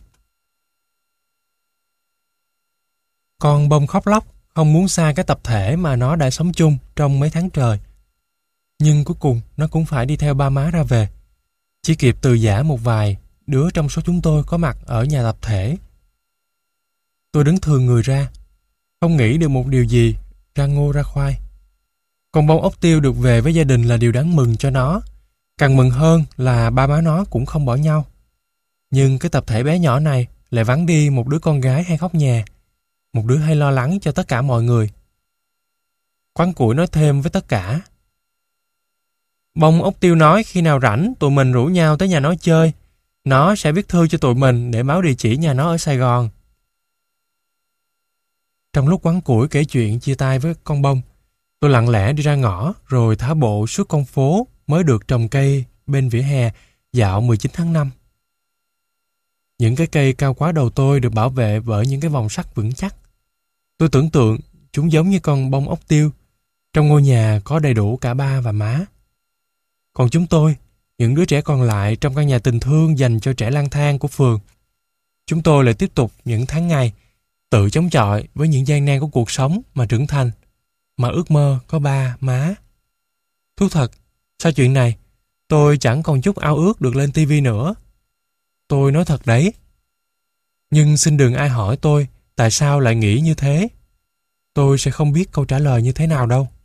Con bông khóc lóc, không muốn xa cái tập thể mà nó đã sống chung trong mấy tháng trời. Nhưng cuối cùng nó cũng phải đi theo ba má ra về. Chỉ kịp từ giã một vài đứa trong số chúng tôi có mặt ở nhà tập thể. Tôi đứng thường người ra, không nghĩ được một điều gì, ra ngô ra khoai. Con bông ốc tiêu được về với gia đình là điều đáng mừng cho nó. Càng mừng hơn là ba má nó cũng không bỏ nhau. Nhưng cái tập thể bé nhỏ này lại vắng đi một đứa con gái hay khóc nhè, một đứa hay lo lắng cho tất cả mọi người. Quán củi nói thêm với tất cả. Bông ốc tiêu nói khi nào rảnh tụi mình rủ nhau tới nhà nó chơi. Nó sẽ viết thư cho tụi mình để báo địa chỉ nhà nó ở Sài Gòn. Trong lúc quán củi kể chuyện chia tay với con bông, tôi lặng lẽ đi ra ngõ rồi thả bộ suốt con phố mới được trồng cây bên vỉa hè dạo mười chín tháng năm. Những cái cây cao quá đầu tôi được bảo vệ bởi những cái vòng sắt vững chắc. Tôi tưởng tượng chúng giống như con bông ốc tiêu. Trong ngôi nhà có đầy đủ cả ba và má. Còn chúng tôi, những đứa trẻ còn lại trong căn nhà tình thương dành cho trẻ lang thang của phường, chúng tôi lại tiếp tục những tháng ngày tự chống chọi với những gian nan của cuộc sống mà trưởng thành, mà ước mơ có ba má. Thú thật, sau chuyện này, tôi chẳng còn chút ao ước được lên tivi nữa. Tôi nói thật đấy. Nhưng xin đừng ai hỏi tôi tại sao lại nghĩ như thế. Tôi sẽ không biết câu trả lời như thế nào đâu.